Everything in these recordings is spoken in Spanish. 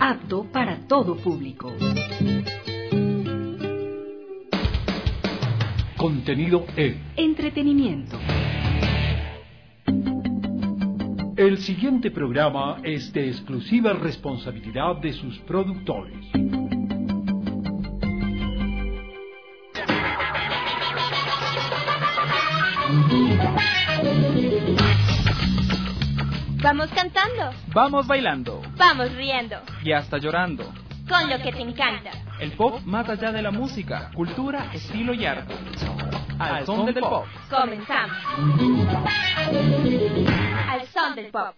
apto para todo público. Contenido E. Entretenimiento. El siguiente programa es de exclusiva responsabilidad de sus productores. Vamos cantando. Vamos bailando. Vamos riendo. Y hasta llorando. Con lo que te encanta. El pop más allá de la música, cultura, estilo y arte. Al son del pop. Comenzamos. Al son del pop.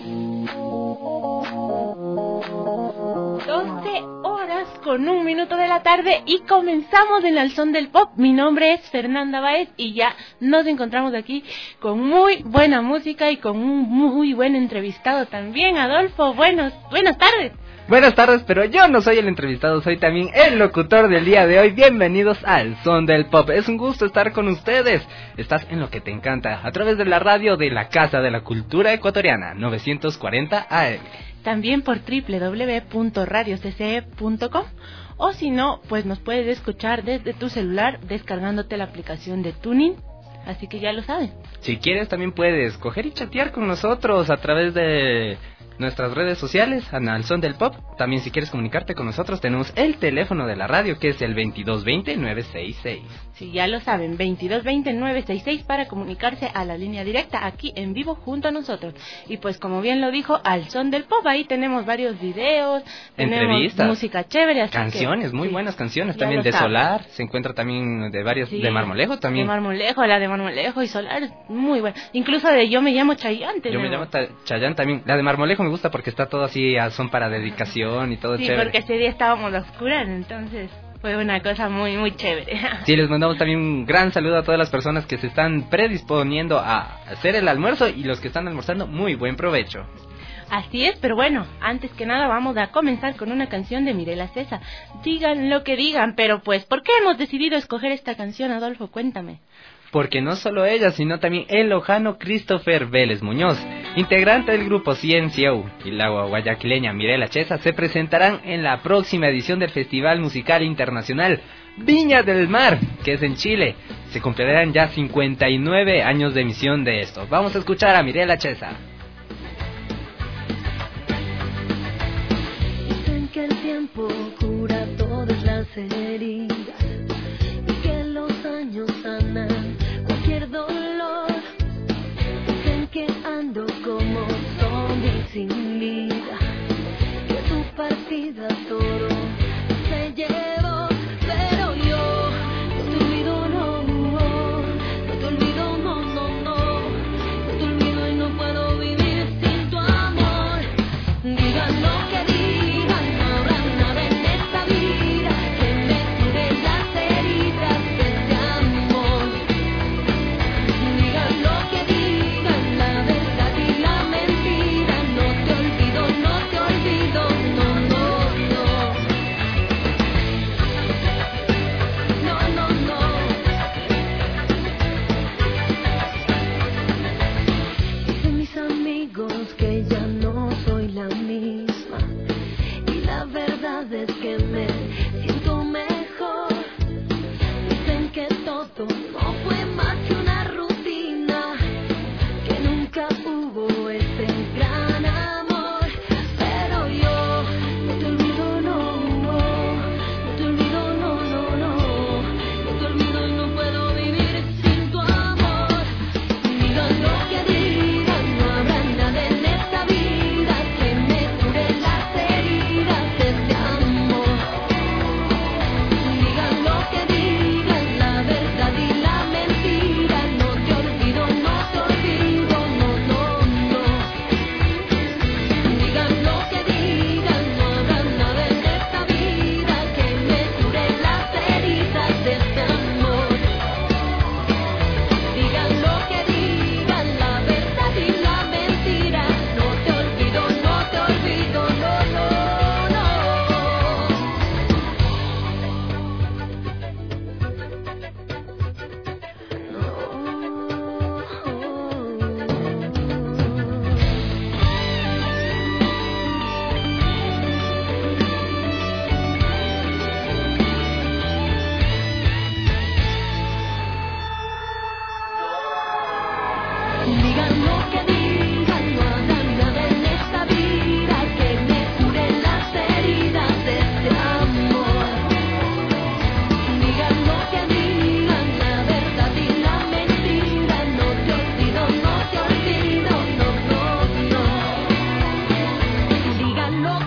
12:01 de la tarde y comenzamos en Al Son del Pop. Mi nombre es Fernanda Báez y ya nos encontramos aquí con muy buena música y con un muy buen entrevistado también. Adolfo, buenas tardes. Buenas tardes, pero yo no soy el entrevistado, soy también el locutor del día de hoy. Bienvenidos al Son del Pop. Es un gusto estar con ustedes. Estás en lo que te encanta, a través de la radio de la Casa de la Cultura Ecuatoriana, 940 AM. También por www.radiocce.com. O si no, pues nos puedes escuchar desde tu celular descargándote la aplicación de Tuning. Así que ya lo sabes. Si quieres también puedes coger y chatear con nosotros a través de nuestras redes sociales, Al Son del Pop. También si quieres comunicarte con nosotros tenemos el teléfono de la radio que es el 2220-966. Sí, ya lo saben, 2220-966 para comunicarse a la línea directa aquí en vivo junto a nosotros. Y pues como bien lo dijo, Al Son del Pop, ahí tenemos varios videos, entrevistas, tenemos música chévere, así canciones, que, muy sí, buenas canciones, también de saben. Solar, se encuentra también de varios, sí, de Marmolejo también. De Marmolejo, la de Marmolejo y Solar, muy buena. Incluso de Yo me llamo Chayanne. Yo me llamo Chayanne también. La de Marmolejo me gusta porque está todo así, son para dedicación y todo, sí, chévere. Porque ese día estábamos a oscuras, entonces fue una cosa muy chévere. Sí, les mandamos también un gran saludo a todas las personas que se están predisponiendo a hacer el almuerzo y los que están almorzando, muy buen provecho. Así es, pero bueno, antes que nada vamos a comenzar con una canción de Mirela Cesa. Digan lo que digan, pero pues, ¿por qué hemos decidido escoger esta canción, Adolfo? Cuéntame. Porque no solo ella, sino también el lojano Christopher Vélez Muñoz, integrante del grupo CNCO, y la guayaquileña Mirela Cesa se presentarán en la próxima edición del Festival Musical Internacional Viña del Mar, que es en Chile. Se cumplirán ya 59 años de emisión de esto. Vamos a escuchar a Mirela Cesa. Dicen que el tiempo cura todas las heridas y que los años sanan cualquier dolor. Dicen que ando como zombie sin vida, que tu partida todo se llevó, pero yo no te olvido, no te olvido, no te olvido y no puedo vivir sin tu amor. Digan lo que digan, no habrá nada en esta vida que me cure las heridas de este amor. Digan lo que digan, la verdad y la mentira, no te olvido, no, no, no. No, no, no. Dicen mis amigos que ya no soy la misma,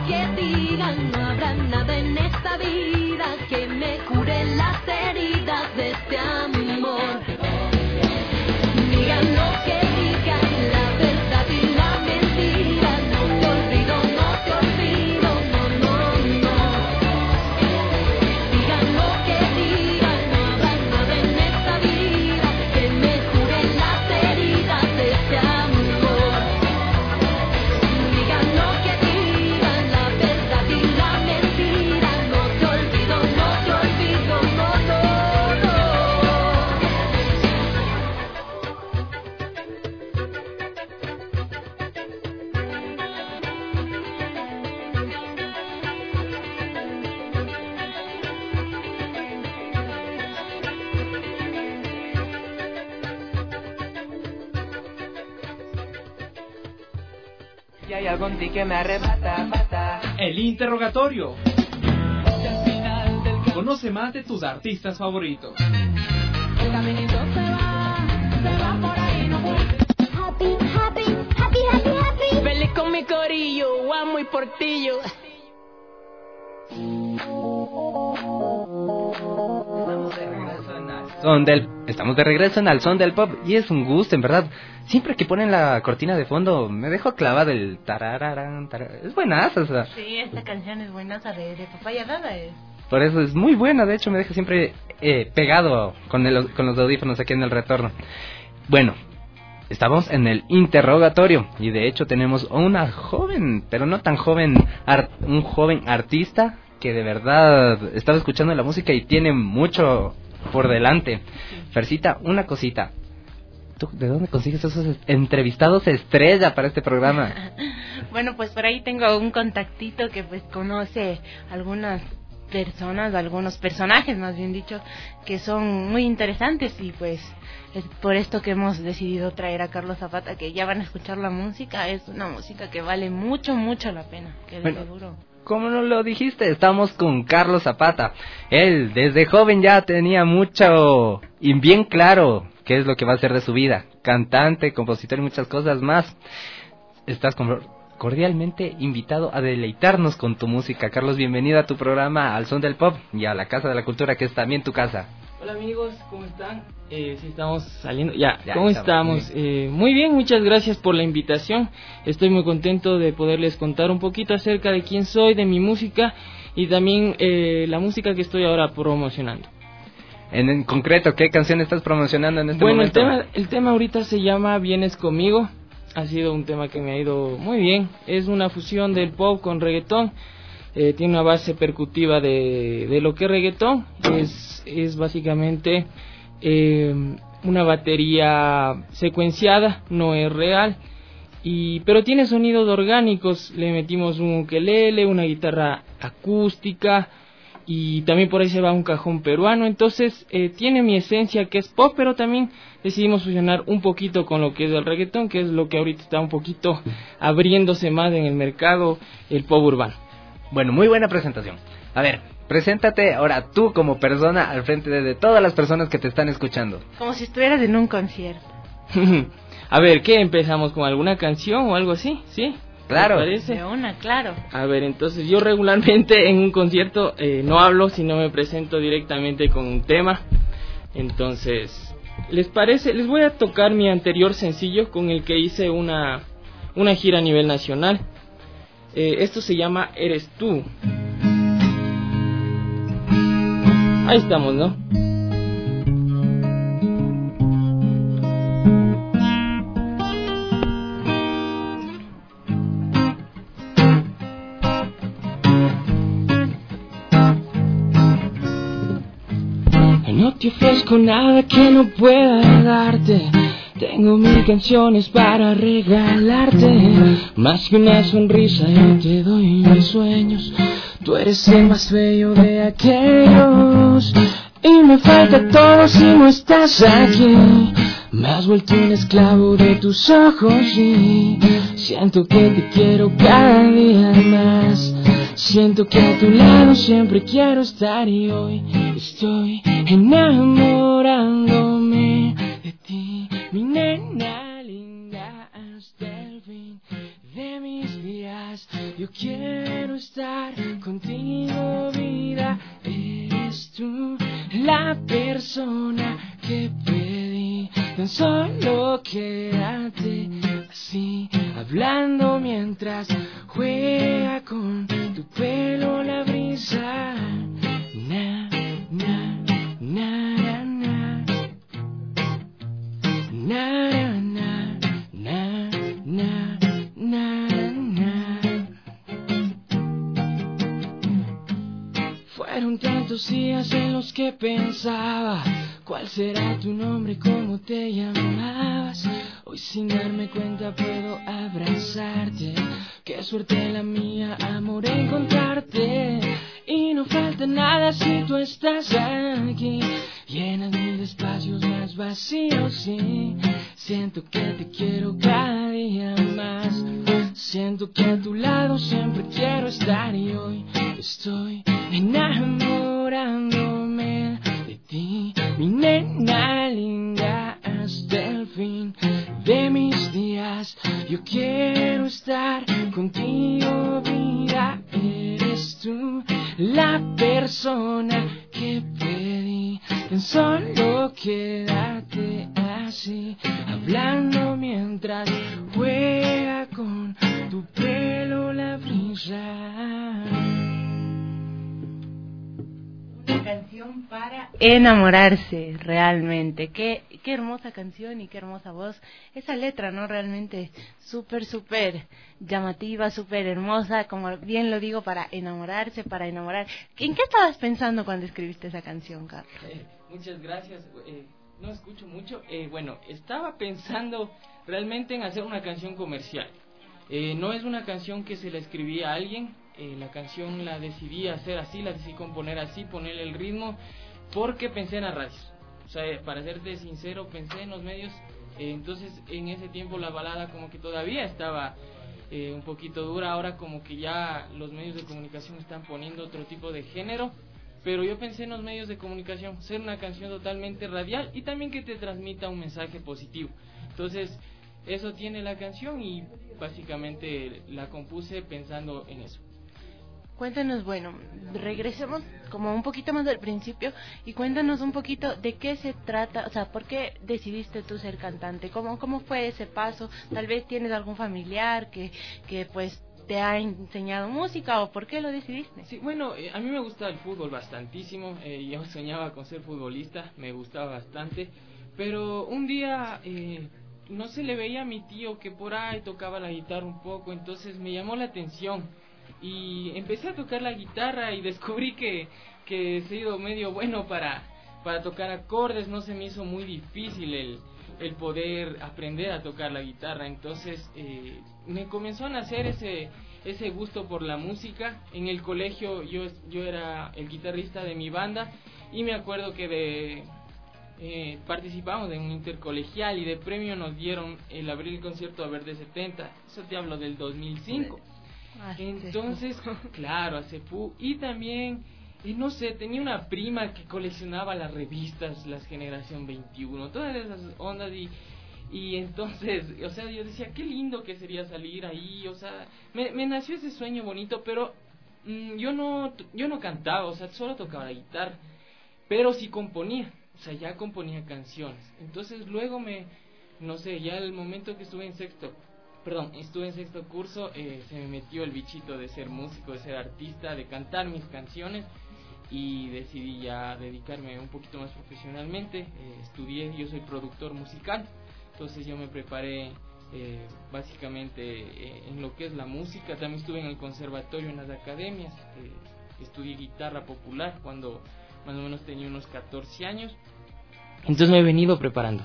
que digan, no habrá nada en esta vida que me cure las heridas de este amor. Digan lo que digan, la verdad y la mentira, no te olvido, no te olvido, no, no, no. Digan lo que digan, no habrá nada en esta vida que me cure las heridas de este amor. Digan lo que digan, la verdad y la mentira, no te olvido, no te olvido, no, no, no. Y hay algo en ti que me arrebata, El interrogatorio. Conoce más de tus artistas favoritos. El caminito se va por ahí, no vuelve. Happy, happy, happy, happy, happy. Feliz con mi corillo, amo y portillo. Estamos de regreso en Al Son del Pop y es un gusto, en verdad. Siempre que ponen la cortina de fondo me dejo clavado el tarararán, es buenaza, o sea. Sí, esta canción es buena, de Papaya Nada es. Por eso es muy buena, de hecho me deja siempre pegado con los audífonos aquí en el retorno. Bueno, estamos en el interrogatorio y de hecho tenemos una joven, pero no tan joven, un joven artista que de verdad estaba escuchando la música y tiene mucho por delante. Fercita, una cosita. ¿Tú de dónde consigues esos entrevistados estrella para este programa? Bueno, pues por ahí tengo un contactito que pues conoce algunas personas, algunos personajes más bien dicho, que son muy interesantes y pues es por esto que hemos decidido traer a Carlos Zapata, que ya van a escuchar la música. Es una música que vale mucho, mucho la pena, que de bueno, seguro. ¿Cómo no lo dijiste? Estamos con Carlos Zapata. Él desde joven ya tenía mucho y bien claro qué es lo que va a hacer de su vida. Cantante, compositor y muchas cosas más. Estás cordialmente invitado a deleitarnos con tu música. Carlos, bienvenido a tu programa Al Son del Pop y a la Casa de la Cultura, que es también tu casa. Hola amigos, ¿cómo están? Sí, estamos saliendo. Ya ¿cómo estamos. estamos? Muy bien, muchas gracias por la invitación. Estoy muy contento de poderles contar un poquito acerca de quién soy, de mi música y también la música que estoy ahora promocionando. En concreto, ¿qué canción estás promocionando en este momento? Bueno, el tema ahorita se llama Vienes Conmigo. Ha sido un tema que me ha ido muy bien. Es una fusión del pop con reggaetón. Tiene una base percutiva de lo que es reggaetón. Es básicamente una batería secuenciada, no es real, pero tiene sonidos orgánicos. Le metimos un ukelele, una guitarra acústica y también por ahí se va un cajón peruano. Entonces tiene mi esencia, que es pop, pero también decidimos fusionar un poquito con lo que es el reggaetón, que es lo que ahorita está un poquito abriéndose más en el mercado, el pop urbano. Bueno, muy buena presentación. A ver, preséntate ahora tú como persona al frente de todas las personas que te están escuchando. Como si estuvieras en un concierto. A ver, ¿qué? ¿Empezamos con alguna canción o algo así? ¿Sí? Claro. ¿Te parece? De una, claro. A ver, entonces yo regularmente en un concierto no hablo, sino me presento directamente con un tema. Entonces, ¿les parece? Les voy a tocar mi anterior sencillo con el que hice una gira a nivel nacional. Esto se llama Eres Tú. Ahí estamos, ¿no? No te ofrezco nada que no pueda darte. Tengo 1000 canciones para regalarte. Más que una sonrisa yo te doy mis sueños. Tú eres el más bello de aquellos. Y me falta todo si no estás aquí. Me has vuelto un esclavo de tus ojos y siento que te quiero cada día más. Siento que a tu lado siempre quiero estar y hoy estoy enamorándome de ti, mi nena linda, hasta el fin de mis días. Yo quiero estar contigo, vida. Eres tú la persona que pedí. Tan solo quédate así, hablando mientras juega con tu pelo la brisa. Na, na, na, na, na. Na, na, na, na, na, na. Fueron tantos días en los que pensaba cuál será tu nombre, cómo te llamabas. Hoy sin darme cuenta puedo abrazarte. Qué suerte la mía, amor, encontrarte. Y no falta nada si tú estás aquí. Llenas mis espacios más vacíos, sí. Siento que te quiero cada día más. Siento que a tu lado siempre quiero estar. Y hoy estoy enamorándome de ti, mi nena linda, hasta el fin de mis días. Yo quiero estar contigo, vida. Eres tú la persona que pedí. Tan solo quédate así, hablando mientras juega con tu pelo la brisa. Una canción para enamorarse, realmente. Qué hermosa canción y qué hermosa voz. Esa letra, ¿no? Realmente súper llamativa, súper hermosa, como bien lo digo, para enamorarse, para enamorar. ¿En qué estabas pensando cuando escribiste esa canción, Carlos? Muchas gracias. No escucho mucho. Bueno, estaba pensando realmente en hacer una canción comercial. No es una canción que se la escribí a alguien. La canción la decidí hacer así, la decidí componer así, ponerle el ritmo, porque pensé en las radios. O sea, para serte sincero, pensé en los medios. Entonces, en ese tiempo la balada como que todavía estaba un poquito dura. Ahora como que ya los medios de comunicación están poniendo otro tipo de género. Pero yo pensé en los medios de comunicación, ser una canción totalmente radial y también que te transmita un mensaje positivo. Entonces, eso tiene la canción y básicamente la compuse pensando en eso. Cuéntanos, bueno, regresemos como un poquito más del principio y cuéntanos un poquito de qué se trata, o sea, ¿por qué decidiste tú ser cantante? ¿Cómo fue ese paso? Tal vez tienes algún familiar que pues te ha enseñado música o por qué lo decidiste. Sí, bueno, a mí me gusta el fútbol bastantísimo, yo soñaba con ser futbolista, me gustaba bastante, pero un día no se le veía a mi tío que por ahí tocaba la guitarra un poco, entonces me llamó la atención y empecé a tocar la guitarra y descubrí que he sido medio bueno para tocar acordes. No se me hizo muy difícil el poder aprender a tocar la guitarra, entonces me comenzó a nacer ese gusto por la música. En el colegio yo era el guitarrista de mi banda y me acuerdo que participamos en un intercolegial y de premio nos dieron el abrir el concierto a Verde 70, eso te hablo del 2005. Entonces, claro, hace y también, no sé, tenía una prima que coleccionaba las revistas, las Generación 21, todas esas ondas y entonces, o sea, yo decía, qué lindo que sería salir ahí, o sea, me nació ese sueño bonito, pero yo no cantaba, o sea, solo tocaba la guitarra, pero sí componía, o sea, ya componía canciones. Entonces luego no sé, ya el momento que estuve en sexto curso, se me metió el bichito de ser músico, de ser artista, de cantar mis canciones y decidí ya dedicarme un poquito más profesionalmente. Estudié, yo soy productor musical, entonces yo me preparé básicamente en lo que es la música. También estuve en el conservatorio, en las academias, estudié guitarra popular cuando más o menos tenía unos 14 años. Entonces me he venido preparando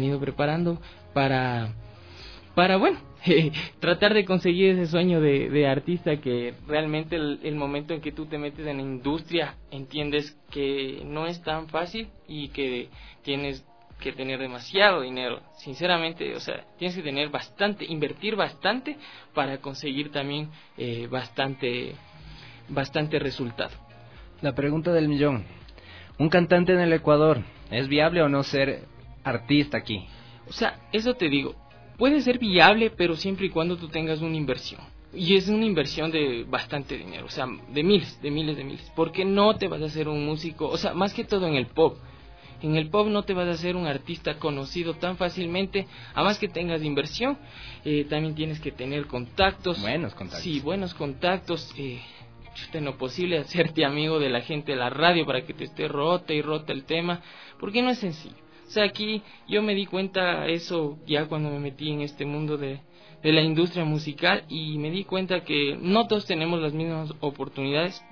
para bueno, tratar de conseguir ese sueño de artista, que realmente el momento en que tú te metes en la industria entiendes que no es tan fácil y que tienes que tener demasiado dinero, sinceramente, o sea, tienes que invertir bastante para conseguir también bastante resultado. La pregunta del millón: ¿un cantante en el Ecuador es viable o no ser artista aquí? O sea, eso te digo, puede ser viable, pero siempre y cuando tú tengas una inversión. Y es una inversión de bastante dinero, o sea, de miles. Porque no te vas a hacer un músico, o sea, más que todo en el pop. En el pop no te vas a hacer un artista conocido tan fácilmente, a más que tengas inversión. También tienes que tener contactos. Buenos contactos. Sí, buenos contactos. En lo posible hacerte amigo de la gente de la radio para que te esté rota el tema, porque no es sencillo. O sea, aquí yo me di cuenta eso ya cuando me metí en este mundo de la industria musical, y me di cuenta que no todos tenemos las mismas oportunidades,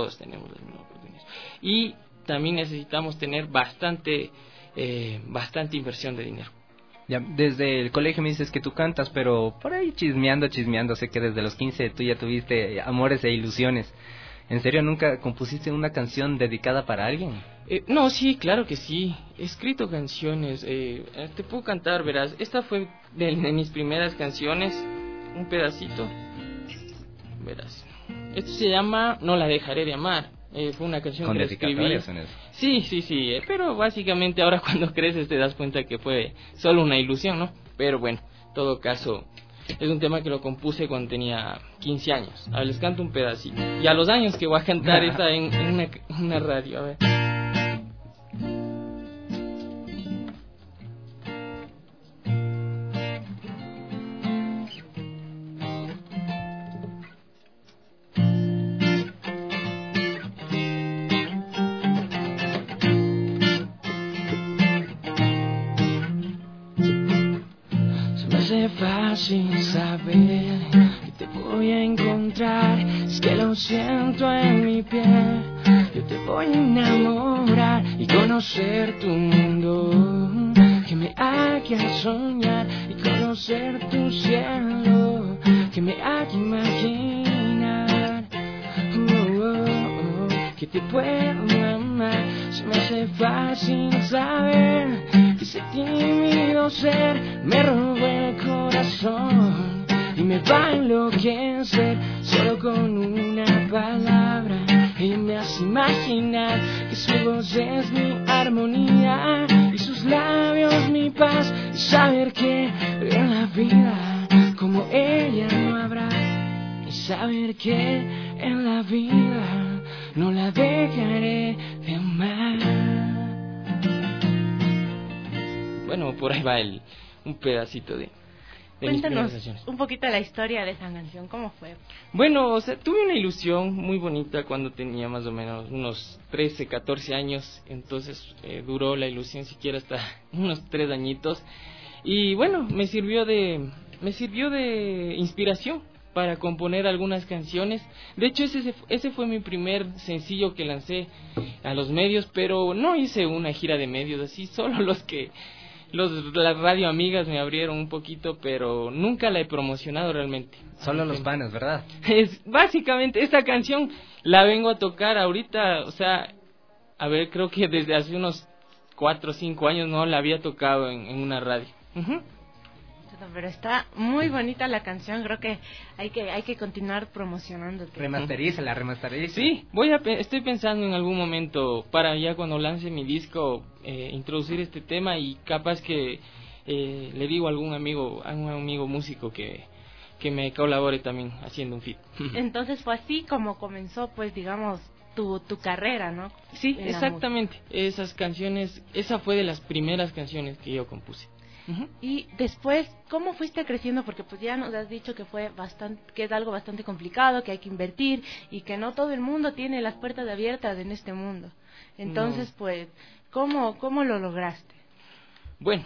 y también necesitamos tener bastante inversión de dinero. Ya, desde el colegio me dices que tú cantas, pero por ahí chismeando, sé que desde los 15 tú ya tuviste amores e ilusiones. ¿En serio nunca compusiste una canción dedicada para alguien? No, sí, claro que sí. He escrito canciones. Te puedo cantar, verás. Esta fue de mis primeras canciones. Un pedacito. Verás. Esto se llama No la dejaré de amar. Fue una canción que escribí. Sí. Pero básicamente ahora cuando creces te das cuenta que fue solo una ilusión, ¿no? Pero bueno, en todo caso, es un tema que lo compuse cuando tenía 15 años. A ver, les canto un pedacito. Y a los años que voy a cantar esa en una radio, a ver. Fácil saber que te voy a encontrar, es que lo siento en mi piel. Yo te voy a enamorar y conocer tu mundo, que me haga soñar y conocer tu cielo, que me haga imaginar que te puedo amar. Se me hace fácil saber que ese tímido ser me robó el corazón y me va a enloquecer solo con una palabra. Y me hace imaginar que su voz es mi armonía y sus labios mi paz, y saber que en la vida como ella no habrá, y saber que en la vida no la dejaré de amar. Bueno, por ahí va un pedacito de Cuéntanos un poquito la historia de esa canción, ¿cómo fue? Bueno, o sea, tuve una ilusión muy bonita cuando tenía más o menos unos 13, 14 años, entonces duró la ilusión siquiera hasta unos 3 añitos, y bueno, me sirvió de inspiración para componer algunas canciones. De hecho, ese fue mi primer sencillo que lancé a los medios, pero no hice una gira de medios así, solo las radio amigas me abrieron un poquito, pero nunca la he promocionado realmente. Solo los panas, ¿verdad? Básicamente, esta canción la vengo a tocar ahorita, o sea, a ver, creo que desde hace unos 4 o 5 años no la había tocado en una radio. Uh-huh. Pero está muy bonita la canción, creo que hay que continuar promocionándote. Remasterízala. Sí, estoy pensando en algún momento para ya cuando lance mi disco introducir este tema, y capaz que le digo a un amigo músico que me colabore también haciendo un feat. Entonces fue así como comenzó, pues digamos, tu carrera, ¿no? Sí, exactamente. Esas canciones, esa fue de las primeras canciones que yo compuse. Uh-huh. Y después, ¿cómo fuiste creciendo? Porque pues ya nos has dicho que que es algo bastante complicado, que hay que invertir y que no todo el mundo tiene las puertas abiertas en este mundo. Entonces, pues, ¿cómo lo lograste? Bueno,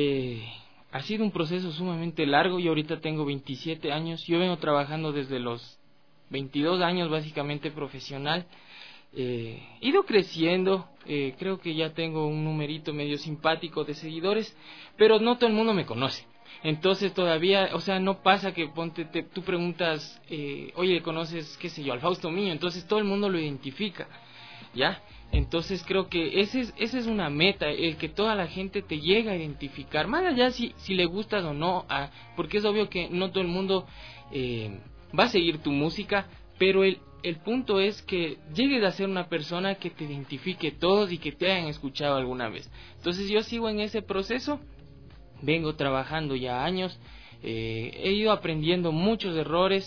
ha sido un proceso sumamente largo. Yo ahorita tengo 27 años. Yo vengo trabajando desde los 22 años, básicamente profesional. He ido creciendo, creo que ya tengo un numerito medio simpático de seguidores, pero no todo el mundo me conoce. Entonces todavía, o sea, no pasa que tú preguntas, oye, ¿conoces, qué sé yo, al Fausto Miño? Entonces todo el mundo lo identifica, ¿ya? Entonces creo que esa es una meta, el que toda la gente te llegue a identificar, más allá si le gustas o no, porque es obvio que no todo el mundo va a seguir tu música, pero el punto es que llegues a ser una persona que te identifique todos y que te hayan escuchado alguna vez. Entonces yo sigo en ese proceso, vengo trabajando ya años, he ido aprendiendo muchos errores,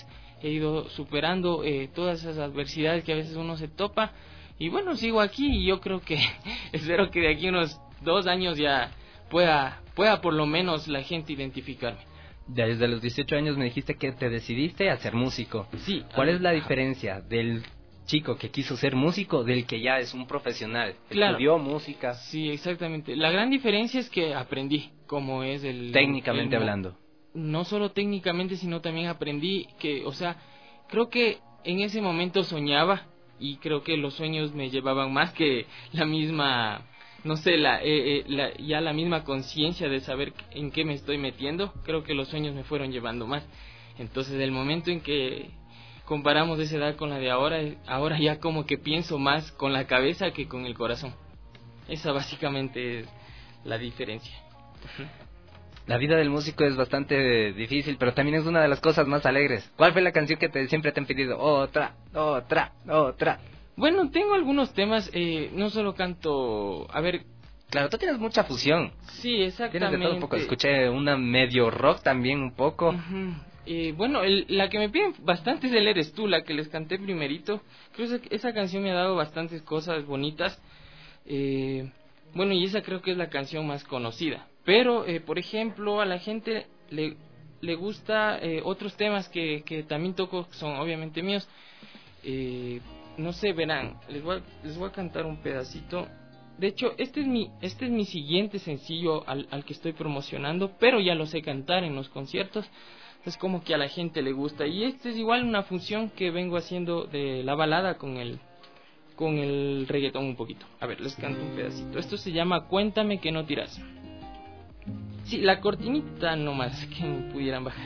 he ido superando todas esas adversidades que a veces uno se topa. Y bueno, sigo aquí y yo creo que espero que de aquí unos 2 años ya pueda por lo menos la gente identificarme. Desde los 18 años me dijiste que te decidiste a ser músico. Sí. ¿Cuál es la diferencia del chico que quiso ser músico del que ya es un profesional? Claro. Estudió música. Sí, exactamente. La gran diferencia es que aprendí cómo es técnicamente hablando. No solo técnicamente, sino también aprendí que, o sea, creo que en ese momento soñaba y creo que los sueños me llevaban más que la misma, no sé, ya la misma conciencia de saber en qué me estoy metiendo. Creo que los sueños me fueron llevando más. Entonces, el momento en que comparamos esa edad con la de ahora ya como que pienso más con la cabeza que con el corazón. Esa básicamente es la diferencia. La vida del músico es bastante difícil, pero también es una de las cosas más alegres. ¿Cuál fue la canción que siempre te han pedido? Otra. Bueno, tengo algunos temas, no solo canto, a ver... Claro, tú tienes mucha fusión. Sí, exactamente. Tienes de todo un poco, escuché una medio rock también un poco. Uh-huh. Bueno, la que me piden bastante es el Eres Tú, la que les canté primerito. Creo que esa canción me ha dado bastantes cosas bonitas. Bueno, y esa creo que es la canción más conocida. Pero, por ejemplo, a la gente le gusta otros temas que también toco, que son obviamente míos. No sé, verán, les voy a cantar un pedacito. De hecho, este es mi siguiente sencillo al que estoy promocionando, pero ya lo sé cantar en los conciertos. Es como que a la gente le gusta. Y este es igual una función que vengo haciendo de la balada con el reggaetón un poquito. A ver, les canto un pedacito. Esto se llama Cuéntame que no tiras. Sí, la cortinita nomás que me pudieran bajar.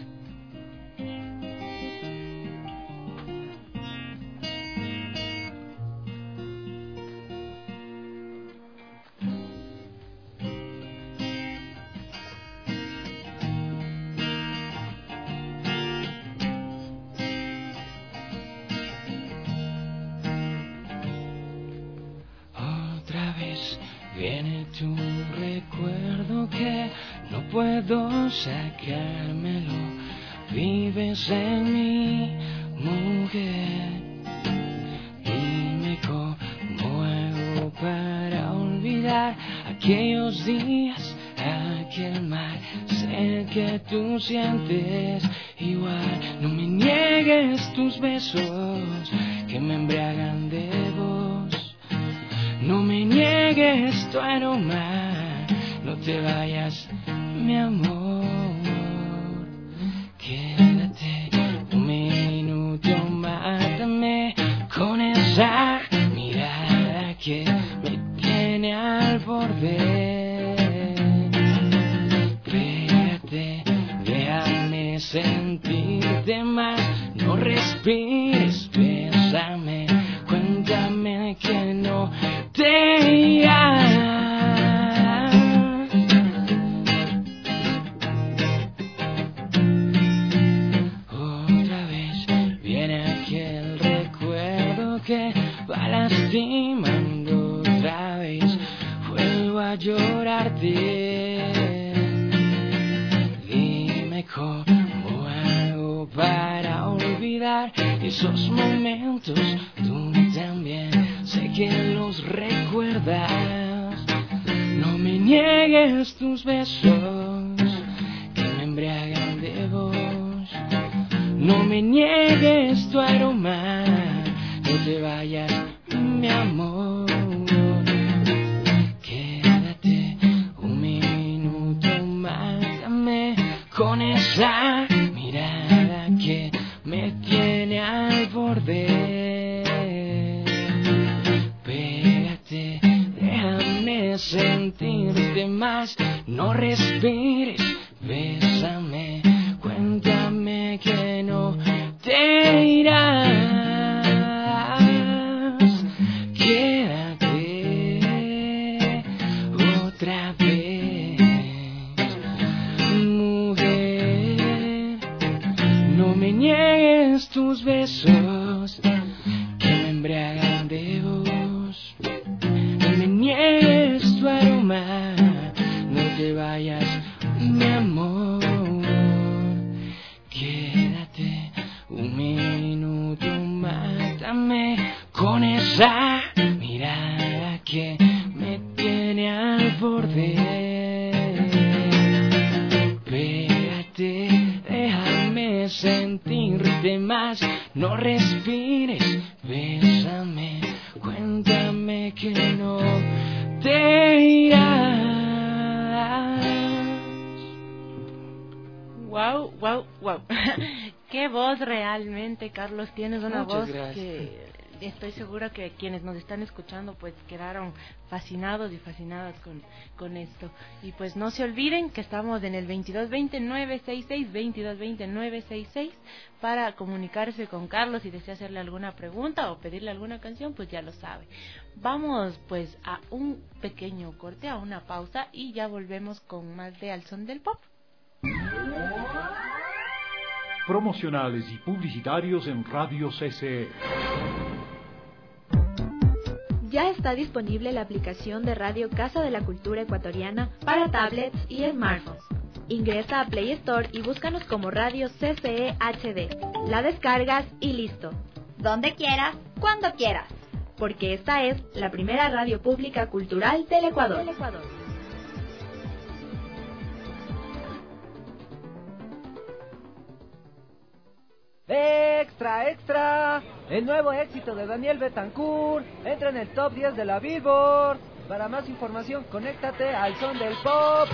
Otra vez viene tu recuerdo que no puedo sacármelo. Vives en mi mujer y me conmuevo para olvidar aquellos días, aquel mar. Sé que tú sientes igual. No me niegues tus besos que me embriagan de vos. No me niegues tu aroma. No te vayas, mi amor. Quédate un minuto, mátame con esa mirada que me tiene al borde. Pégate, déjame sentirte más. No respires, bésame, cuéntame que no te irás. Que va lastimando otra vez, vuelvo a llorarte. Dime cómo hago para olvidar esos momentos. Tú también sé que los recuerdas. No me niegues tus besos que me embriagan de vos. No me niegues tu aroma. No te vayas, mi amor. Quédate un minuto, mátame con esa mirada que me tiene al borde. Pégate, déjame sentirte más. No respires, bésame, cuéntame que no te irás. Otra vez, mujer, no me niegues tus besos que me embriagan de vos. No me niegues tu aroma, no te vayas, mi amor. con esa mirada que me tiene al borde. Pégate, déjame sentirte más, no respires, bésame, cuéntame que no te irás. Wow, wow, wow. Qué voz realmente, Carlos. Tienes una Muchas voz gracias. que estoy segura que quienes nos están escuchando pues quedaron fascinados y fascinadas con esto. Y pues no se olviden que estamos en el 2220-966, 2220-966, para comunicarse con Carlos si desea hacerle alguna pregunta o pedirle alguna canción, pues ya lo sabe. Vamos pues a un pequeño corte, a una pausa, y ya volvemos con más de Al Son del Pop. Promocionales y publicitarios en Radio CCE. Ya está disponible la aplicación de Radio Casa de la Cultura Ecuatoriana para tablets y smartphones. Ingresa a Play Store y búscanos como Radio CCE HD. La descargas y listo. Donde quieras, cuando quieras. Porque esta es la primera radio pública cultural del Ecuador. ¡Extra, extra! El nuevo éxito de Daniel Betancourt entra en el top 10 de la Billboard. Para más información, conéctate al Son del Pop.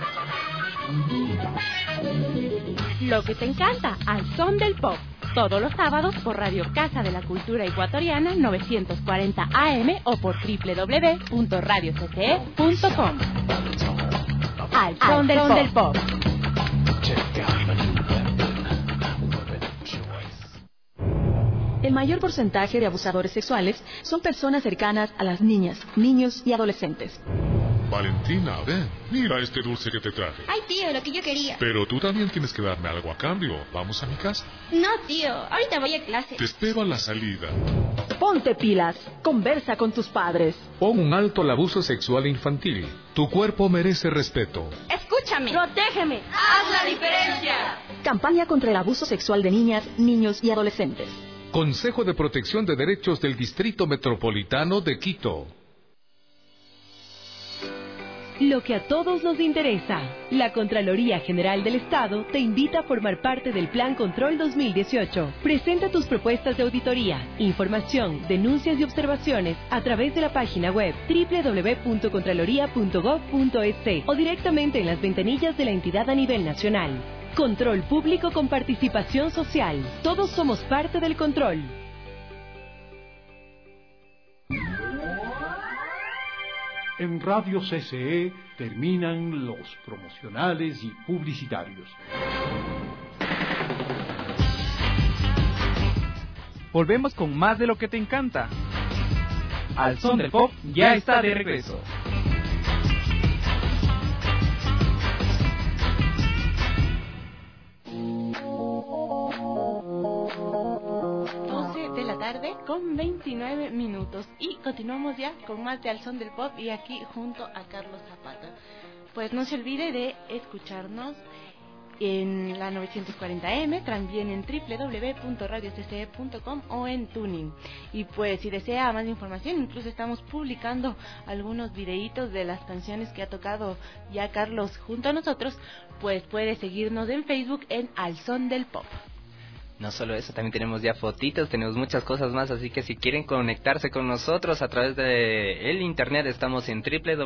Lo que te encanta, Al Son del Pop. Todos los sábados por Radio Casa de la Cultura Ecuatoriana 940 AM o por www.radiocce.com. Al Son del Pop. El mayor porcentaje de abusadores sexuales son personas cercanas a las niñas, niños y adolescentes. Valentina, ven, mira este dulce que te traje. Ay, tío, lo que yo quería. Pero tú también tienes que darme algo a cambio. ¿Vamos a mi casa? No, tío, ahorita voy a clase. Te espero a la salida. Ponte pilas, conversa con tus padres. Pon un alto al abuso sexual infantil. Tu cuerpo merece respeto. Escúchame. ¡Protégeme! ¡Haz la diferencia! Campaña contra el abuso sexual de niñas, niños y adolescentes. Consejo de Protección de Derechos del Distrito Metropolitano de Quito. Lo que a todos nos interesa. La Contraloría General del Estado te invita a formar parte del Plan Control 2018. Presenta tus propuestas de auditoría, información, denuncias y observaciones a través de la página web www.contraloría.gov.es o directamente en las ventanillas de la entidad a nivel nacional. Control público con participación social. Todos somos parte del control. En Radio CCE terminan los promocionales y publicitarios. Volvemos con más de lo que te encanta. Al Son del Pop ya está de regreso. Con 29 minutos y continuamos ya con más de Al Son del Pop y aquí junto a Carlos Zapata. Pues no se olvide de escucharnos en la 940M, también en www.radiocce.com o en Tuning. Y pues si desea más información, incluso estamos publicando algunos videitos de las canciones que ha tocado ya Carlos junto a nosotros, pues puede seguirnos en Facebook en Al Son del Pop. No solo eso, también tenemos ya fotitos, tenemos muchas cosas más, así que si quieren conectarse con nosotros a través de el internet, estamos en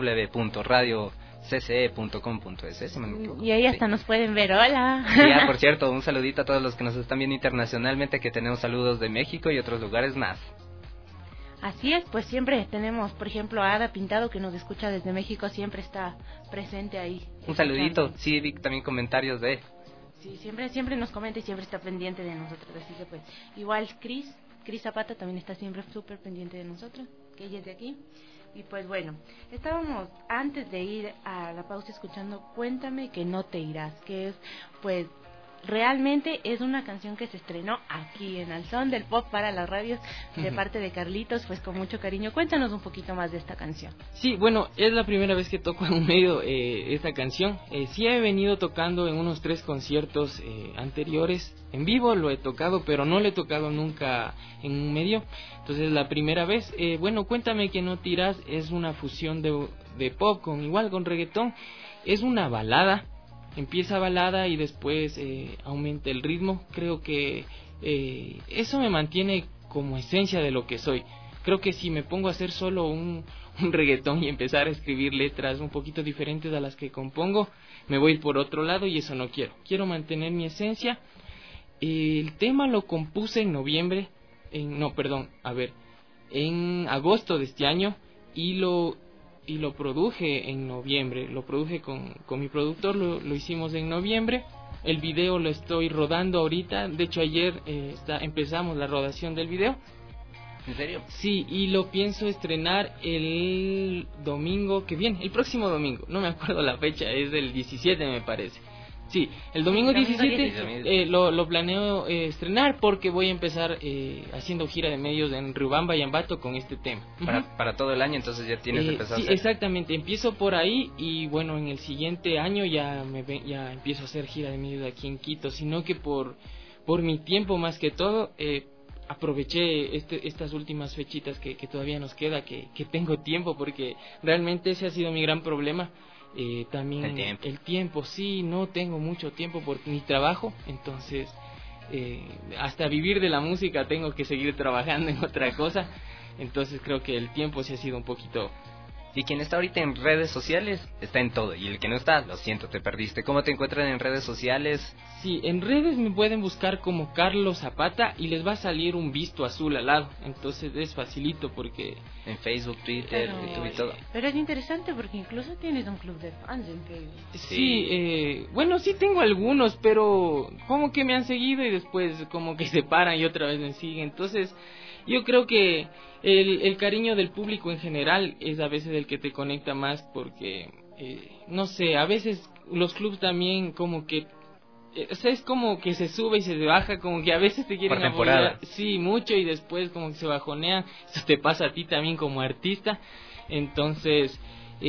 www.radiocce.com.es, si me equivoco. Y ahí hasta nos pueden ver, hola. Ya, por cierto, un saludito a todos los que nos están viendo internacionalmente, que tenemos saludos de México y otros lugares más. Así es, pues siempre tenemos, por ejemplo, a Ada Pintado, que nos escucha desde México, siempre está presente ahí. Un saludito, sí, vi también comentarios de... Sí, siempre nos comenta y siempre está pendiente de nosotros, así que pues, igual Cris Zapata también está siempre súper pendiente de nosotros, que ella es de aquí. Y pues bueno, estábamos antes de ir a la pausa escuchando Cuéntame que no te irás, que es pues realmente es una canción que se estrenó aquí en Al Son del Pop para las radios de parte de Carlitos, pues con mucho cariño. Cuéntanos un poquito más de esta canción. Sí, bueno, es la primera vez que toco en un medio esta canción. Sí he venido tocando en unos 3 conciertos anteriores. En vivo lo he tocado, pero no lo he tocado nunca en un medio. Entonces la primera vez. Bueno, Cuéntame que no tiras es una fusión de pop con reggaetón. Es una balada. Empieza balada y después aumenta el ritmo. Creo que eso me mantiene como esencia de lo que soy. Creo que si me pongo a hacer solo un reggaetón y empezar a escribir letras un poquito diferentes a las que compongo, me voy por otro lado y eso no quiero. Quiero mantener mi esencia. El tema lo compuse en agosto de este año y lo produje en noviembre. Lo produje con mi productor, lo hicimos en noviembre. El video lo estoy rodando ahorita. De hecho, ayer empezamos la rodación del video. ¿En serio? Sí, y lo pienso estrenar el domingo que viene, el próximo domingo. No me acuerdo la fecha, es del 17 me parece. Sí, el domingo 17 lo planeo estrenar porque voy a empezar haciendo gira de medios en Riobamba y Ambato con este tema. Para todo el año, entonces ya tienes empezado a hacer. Exactamente, empiezo por ahí y bueno, en el siguiente año ya empiezo a hacer gira de medios aquí en Quito, sino que por mi tiempo más que todo, aproveché estas últimas fechitas que todavía nos queda, que tengo tiempo, porque realmente ese ha sido mi gran problema. También el tiempo, sí, no tengo mucho tiempo por mi trabajo, entonces hasta vivir de la música tengo que seguir trabajando en otra cosa, entonces creo que el tiempo sí ha sido un poquito. Y quien está ahorita en redes sociales está en todo, y el que no está, lo siento, te perdiste. ¿Cómo te encuentran en redes sociales? Sí, en redes me pueden buscar como Carlos Zapata y les va a salir un visto azul al lado, entonces es facilito porque... En Facebook, Twitter, YouTube y todo. Pero es interesante porque incluso tienes un club de fans en Facebook. Sí, bueno, sí tengo algunos, pero como que me han seguido y después como que se paran y otra vez me siguen, entonces... Yo creo que el cariño del público en general es a veces el que te conecta más porque, no sé, a veces los clubs también como que, o sea, es como que se sube y se baja, como que a veces te quieren apoyar, sí, mucho y después como que se bajonean, eso te pasa a ti también como artista, entonces...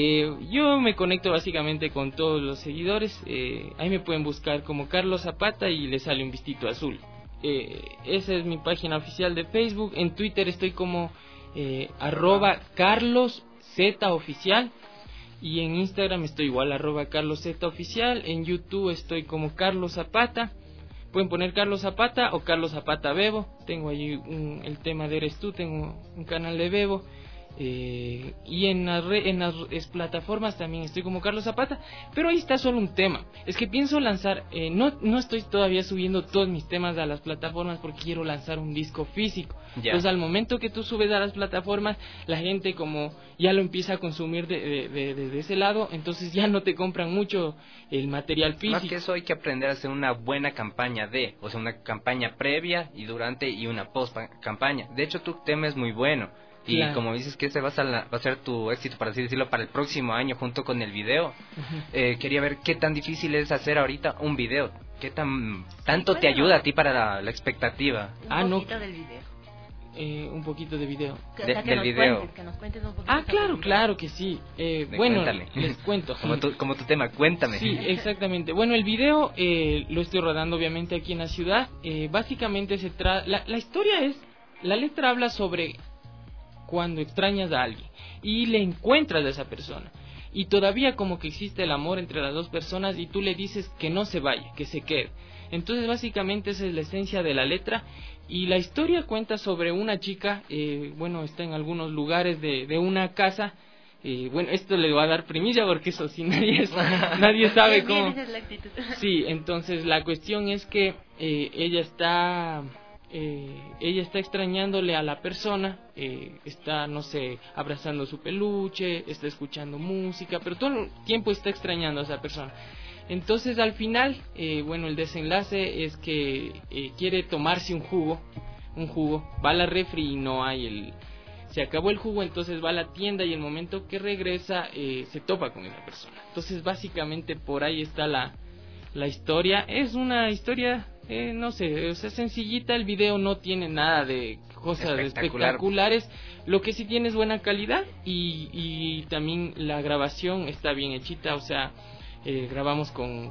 yo me conecto básicamente con todos los seguidores, ahí me pueden buscar como Carlos Zapata y les sale un vistito azul. Esa es mi página oficial de Facebook. En Twitter estoy como @CarlosZOficial y en Instagram estoy igual @CarlosZOficial. En YouTube estoy como Carlos Zapata. Pueden poner Carlos Zapata o Carlos Zapata Bebo. Tengo allí el tema de Eres Tú, tengo un canal de Bebo. Y en las plataformas también estoy como Carlos Zapata, pero ahí está solo un tema. Es que pienso lanzar, no estoy todavía subiendo todos mis temas a las plataformas porque quiero lanzar un disco físico. Entonces al momento que tú subes a las plataformas, la gente como ya lo empieza a consumir de ese lado, entonces ya no te compran mucho el material físico. Más que eso hay que aprender a hacer una buena campaña o sea, una campaña previa y durante y una post campaña. De hecho tu tema es muy bueno. Y claro, como dices que ese va a ser tu éxito, para así decirlo, para el próximo año junto con el video. Quería ver qué tan difícil es hacer ahorita un video. ¿Qué tanto te ayuda a ti para la expectativa? Un poquito del video. Un poquito de video. Del video. Que nos cuentes un poquito. Claro que sí. Bueno, cuéntame. Les cuento. como tu tema, cuéntame. Sí, exactamente. Bueno, el video lo estoy rodando obviamente aquí en la ciudad. Básicamente la historia es, la letra habla sobre cuando extrañas a alguien y le encuentras a esa persona y todavía como que existe el amor entre las dos personas y tú le dices que no se vaya, que se quede. Entonces básicamente esa es la esencia de la letra y la historia cuenta sobre una chica, bueno, está en algunos lugares de una casa. Bueno, esto le va a dar primicia porque eso sí nadie sabe cómo. Sí, entonces la cuestión es que ella está extrañándole a la persona, está, no sé, abrazando su peluche, está escuchando música, pero todo el tiempo está extrañando a esa persona. Entonces al final, bueno, el desenlace es que quiere tomarse un jugo, va a la refri y no hay se acabó el jugo, entonces va a la tienda y el momento que regresa se topa con esa persona. Entonces básicamente por ahí está la la historia. Es una historia, no sé, o sea, sencillita. El video no tiene nada de cosas espectaculares. Lo que sí tiene es buena calidad y también la grabación está bien hechita. O sea, grabamos con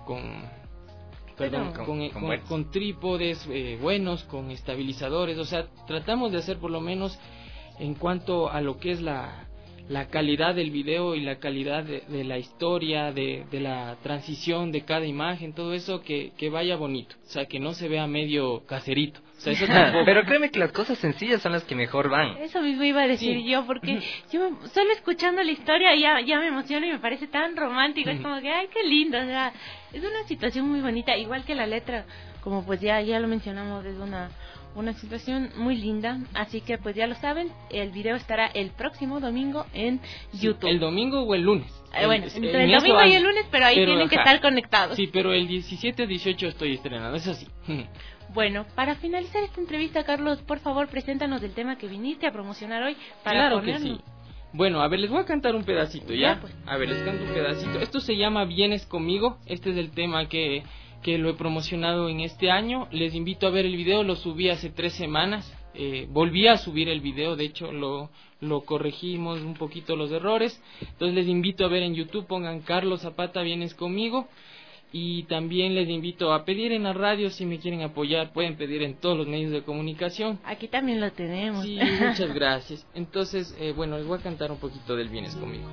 trípodes buenos, con estabilizadores. O sea, tratamos de hacer por lo menos en cuanto a lo que es la calidad del video y la calidad de la historia, de la transición de cada imagen, todo eso que vaya bonito, o sea, que no se vea medio caserito. O sea, eso tampoco. Pero créeme que las cosas sencillas son las que mejor van. Eso mismo iba a decir yo, porque yo solo escuchando la historia ya me emociono y me parece tan romántico. Es como que, ay, qué lindo. O sea, es una situación muy bonita, igual que la letra, como pues ya lo mencionamos, es una situación muy linda. Así que pues ya lo saben, el video estará el próximo domingo en YouTube. ¿El domingo o el lunes? Bueno, entre el domingo y el lunes, pero ahí tienen que estar conectados. Sí, pero el 17-18 estoy estrenando, eso sí. Bueno, para finalizar esta entrevista, Carlos, por favor, preséntanos el tema que viniste a promocionar hoy. Claro que sí. Bueno, a ver, les voy a cantar un pedacito, ¿ya? Pues. A ver, les canto un pedacito. Esto se llama Vienes Conmigo. Este es el tema que lo he promocionado en este año. Les invito a ver el video, lo subí hace 3 semanas. Volví a subir el video, de hecho lo corregimos un poquito los errores. Entonces les invito a ver en YouTube, pongan Carlos Zapata Vienes Conmigo. Y también les invito a pedir en la radio, si me quieren apoyar, pueden pedir en todos los medios de comunicación. Aquí también lo tenemos. Sí, muchas gracias. Entonces, bueno, les voy a cantar un poquito del Vienes Conmigo.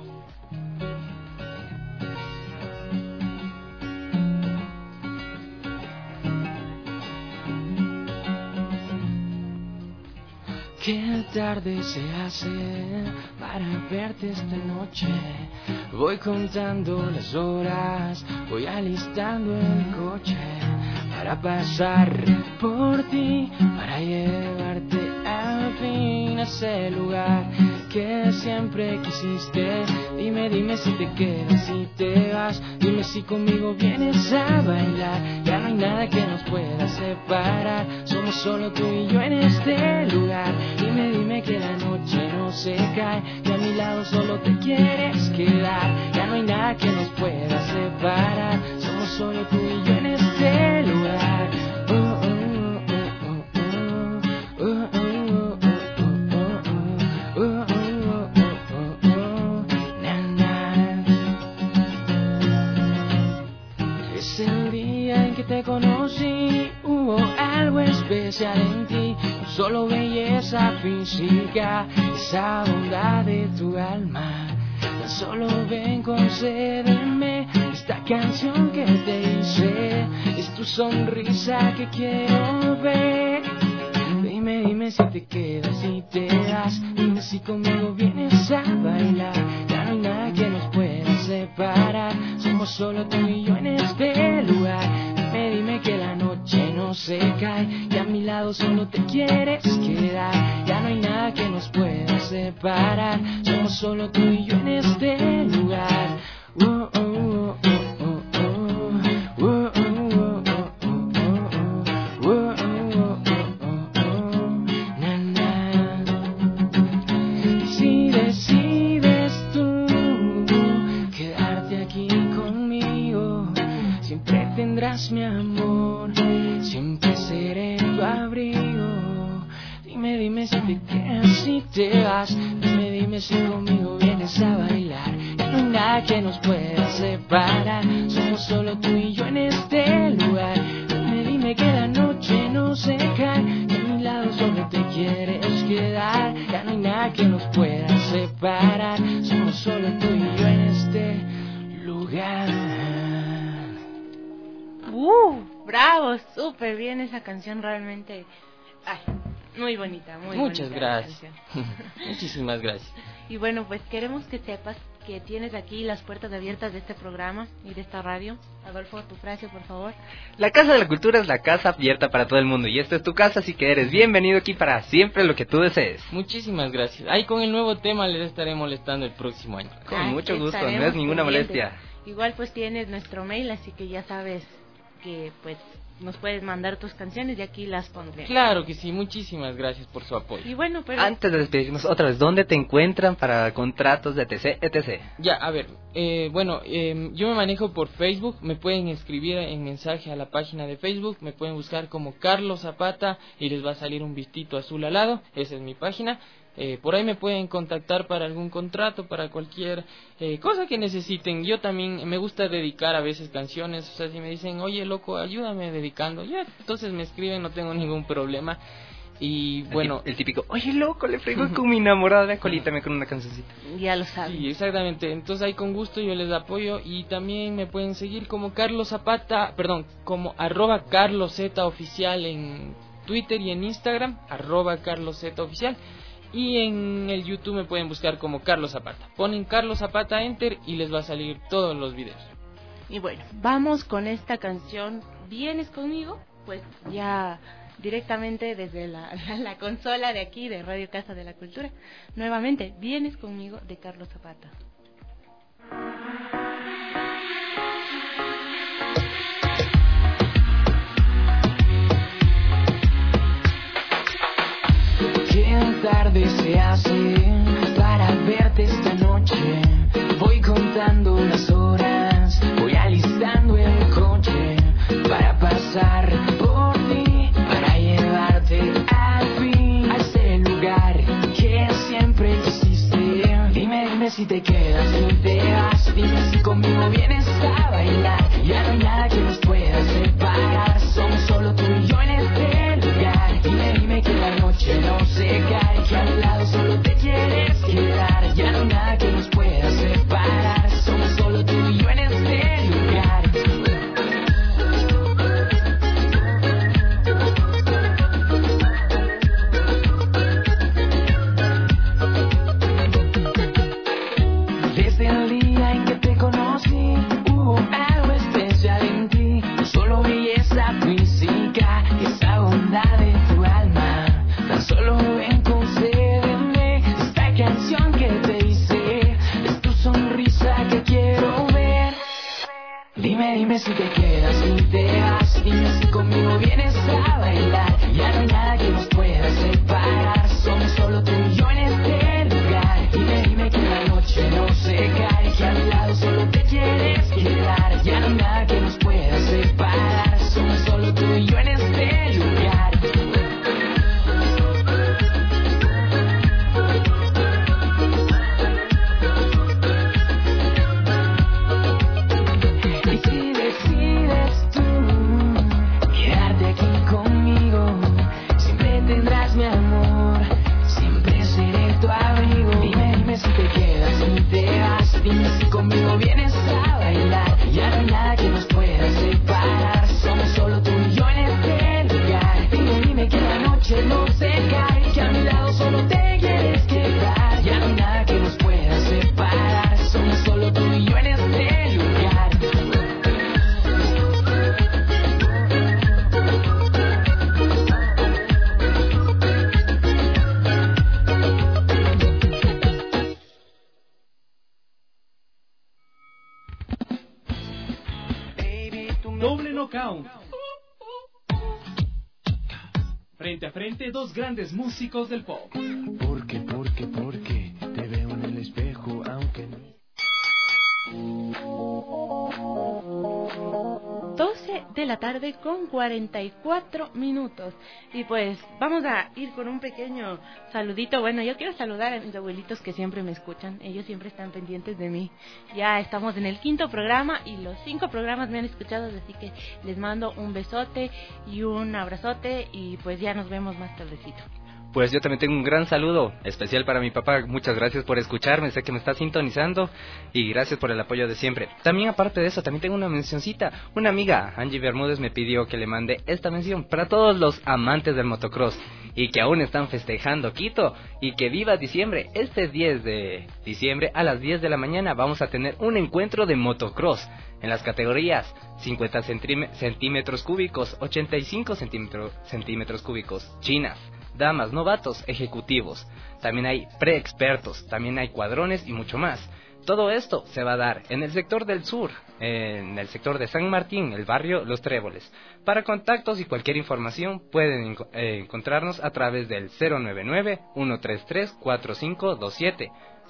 Qué tarde se hace para verte esta noche. Voy contando las horas, voy alistando el coche para pasar por ti, para llevarte al fin a ese lugar que siempre quisiste. Dime si te quedas, si te vas. Dime si conmigo vienes a bailar. Ya no hay nada que nos pueda separar. Somos solo tú y yo en este lugar. Dime que la noche no se cae, que a mi lado solo te quieres quedar. Ya no hay nada que nos pueda separar. Somos solo tú y yo en este lugar. Es el día en que te conocí, hubo algo especial en ti. Solo belleza física, esa bondad de tu alma. Tan solo ven, concédeme esta canción que te hice. Es tu sonrisa que quiero ver. Dime si te quedas, si te vas. Dime si conmigo vienes a bailar. Ya no hay nada que nos pueda separar. Somos solo tú y yo en este lugar. Dime que la noche no se cae, y a mi lado solo te quieres quedar. Ya no hay nada que nos pueda separar. Somos solo tú y yo en este lugar. Si decides tú quedarte aquí conmigo, siempre tendrás mi amor, siempre seré tu abrigo. Dime si te quedas, si te vas. Dime si conmigo vienes a bailar. Ya no hay nada que nos pueda separar. Somos solo tú y yo en este lugar. Dime que la noche no se cae, que a mi lado solo te quieres quedar. Ya no hay nada que nos pueda separar. Somos solo tú y yo en este lugar. Bravo, súper bien esa canción, realmente. Ay, muy bonita, muy Muchas bonita gracias. Muchísimas gracias. Y bueno, pues queremos que sepas que tienes aquí las puertas abiertas de este programa y de esta radio. Adolfo, tu frase, por favor. La Casa de la Cultura es la casa abierta para todo el mundo, y esta es tu casa, así que eres bienvenido aquí para siempre lo que tú desees. Muchísimas gracias. Ahí con el nuevo tema les estaré molestando el próximo año. Con mucho gusto, no es ninguna molestia. Igual pues tienes nuestro mail, así que ya sabes que pues nos puedes mandar tus canciones y aquí las pondré. Claro que sí, muchísimas gracias por su apoyo. Y bueno, pero... Antes de despedirnos otra vez, ¿dónde te encuentran para contratos de etc? Ya, a ver, yo me manejo por Facebook, me pueden escribir en mensaje a la página de Facebook, me pueden buscar como Carlos Zapata y les va a salir un vistito azul al lado, esa es mi página. Por ahí me pueden contactar para algún contrato, para cualquier cosa que necesiten. Yo también me gusta dedicar a veces canciones, o sea, si me dicen, oye loco, ayúdame dedicando, ya, entonces me escriben, no tengo ningún problema. Y bueno, el típico, oye loco, le frego con mi enamorada, colítame con una cancioncita. Ya lo saben. Sí, exactamente, entonces ahí con gusto yo les apoyo. Y también me pueden seguir como Carlos Zapata, como @CarlosZOficial en Twitter y en Instagram, @CarlosZOficial. Y en el YouTube me pueden buscar como Carlos Zapata. Ponen Carlos Zapata Enter y les va a salir todos los videos. Y bueno, vamos con esta canción, ¿Vienes conmigo? Pues ya directamente desde la consola de aquí de Radio Casa de la Cultura. Nuevamente, ¿Vienes conmigo? De Carlos Zapata. Qué tarde se hace para verte esta noche. Voy contando las horas, voy alistando el coche para pasar por ti, para llevarte al fin a ese lugar que siempre quisiste. Dime si te quedas, si te vas, dime si conmigo vienes a bailar. Ya no hay nada que nos pueda separar, somos solo tú y yo en este lugar. Dime que la noche no se cae, que a mi lado solo te quieres quedar. Ya no hay nada que nos pueda separar, somos solo tú y yo en este lugar. Desde el día en que te conocí, hubo algo especial en ti. No solo belleza física, esa bondad de tu alma. Tan solo ven, concédeme esta canción que te hice. Es tu sonrisa que quiero ver. Dime si te quedas, si te vas. Dime si conmigo vienes a bailar. Ya no hay nada que nos pueda separar, somos solo tú y yo en este lugar. Dime que la noche no se cae, que a mi lado solo te quieres quedar. Ya no hay nada que nos pueda separar, somos solo tú y yo en este lugar. Y si decides tú quedarte aquí conmigo, siempre tendrás mi amor, siempre seré tu abrigo. Dime si te quedas, si te vas, dime si conmigo vienes a bailar. Ya no hay nada que nos pueda separar, somos solo tú y yo en este lugar. Dime que la noche no se cae, que a mi lado solo te quieres quedar. Ya no hay nada que nos pueda separar, somos solo tú y yo en este lugar. Doble knockout. Frente a frente, dos grandes músicos del pop. Porque te veo en el espejo, aunque no. 12 de la tarde con 44 minutos. Y pues vamos a ir con un pequeño saludito. Bueno, yo quiero saludar a mis abuelitos que siempre me escuchan. Ellos siempre están pendientes de mí. Ya estamos en el 5º programa y los 5 programas me han escuchado, así que les mando un besote y un abrazote y pues ya nos vemos más tardecito. Pues yo también tengo un gran saludo especial para mi papá. Muchas gracias por escucharme, sé que me está sintonizando y gracias por el apoyo de siempre. También aparte de eso, también tengo una mencioncita. Una amiga, Angie Bermúdez, me pidió que le mande esta mención para todos los amantes del motocross y que aún están festejando Quito y que viva diciembre. Este 10 de diciembre a las 10 de la mañana vamos a tener un encuentro de motocross en las categorías 50 centímetros cúbicos, 85 centímetros cúbicos, chinas, damas, novatos, ejecutivos. También hay preexpertos, también hay cuadrones y mucho más. Todo esto se va a dar en el sector del sur, en el sector de San Martín, el barrio Los Tréboles. Para contactos y cualquier información pueden encontrarnos a través del 099-133-4527.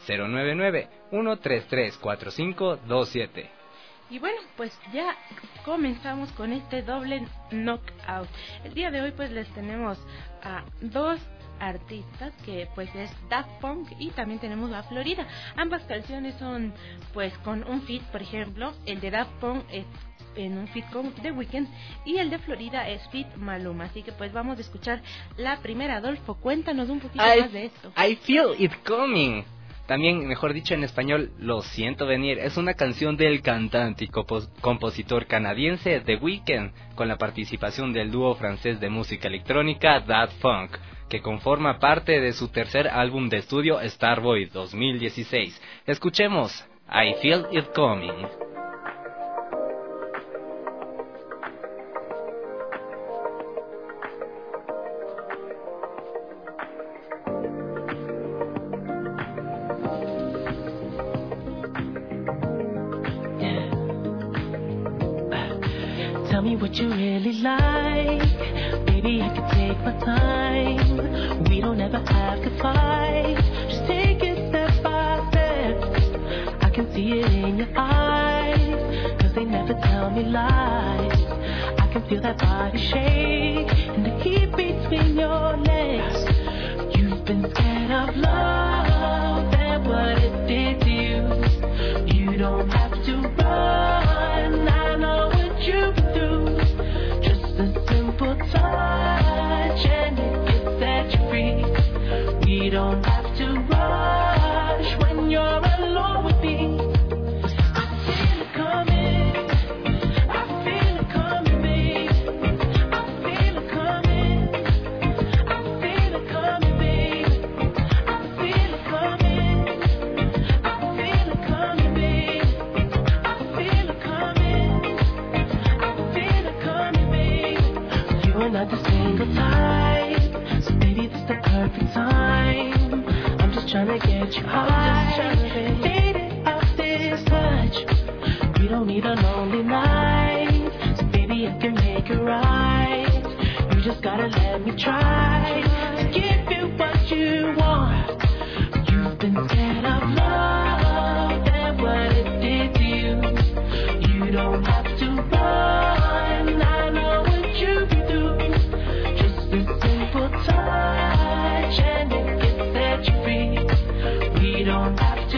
099-133-4527. Y bueno, pues ya comenzamos con este doble knockout. El día de hoy pues les tenemos a dos artistas que pues es Daft Punk y también tenemos a Florida. Ambas canciones son pues con un feat, por ejemplo, el de Daft Punk es en un feat con The Weeknd y el de Florida es feat Maluma. Así que pues vamos a escuchar la primera. Adolfo, cuéntanos un poquito más de esto. I Feel It Coming. También, mejor dicho en español, Lo Siento Venir. Es una canción del cantante y compositor canadiense The Weeknd, con la participación del dúo francés de música electrónica Daft Punk, que conforma parte de su tercer álbum de estudio Starboy 2016. Escuchemos I Feel It Coming. Tell me what you really like. Baby, I can take my time. We don't ever have to fight. Just take it step by step. I can see it in your eyes, 'cause they never tell me lies. I can feel that body shake and the heat between your legs. You've been scared of love and what it did to you. You don't have to run. I know what you've been through. Just a simple touch and it can set you free. We don't have to rush when you're alone with me. I feel it coming. I feel it coming, babe. I feel it coming. I feel it coming, babe. I feel it coming. I feel it coming, babe. I feel it coming. I feel it coming, babe. You are not the single type, so baby, this the perfect time. I'm just trying to get you high, fade it out this touch. We don't need a lonely night, so baby, I can make it right. You just gotta let me try to give you what you want. You've been scared of love and what it did to you. You don't have to run. I know what you've been through. Just a simple touch and it can set you free. We don't have to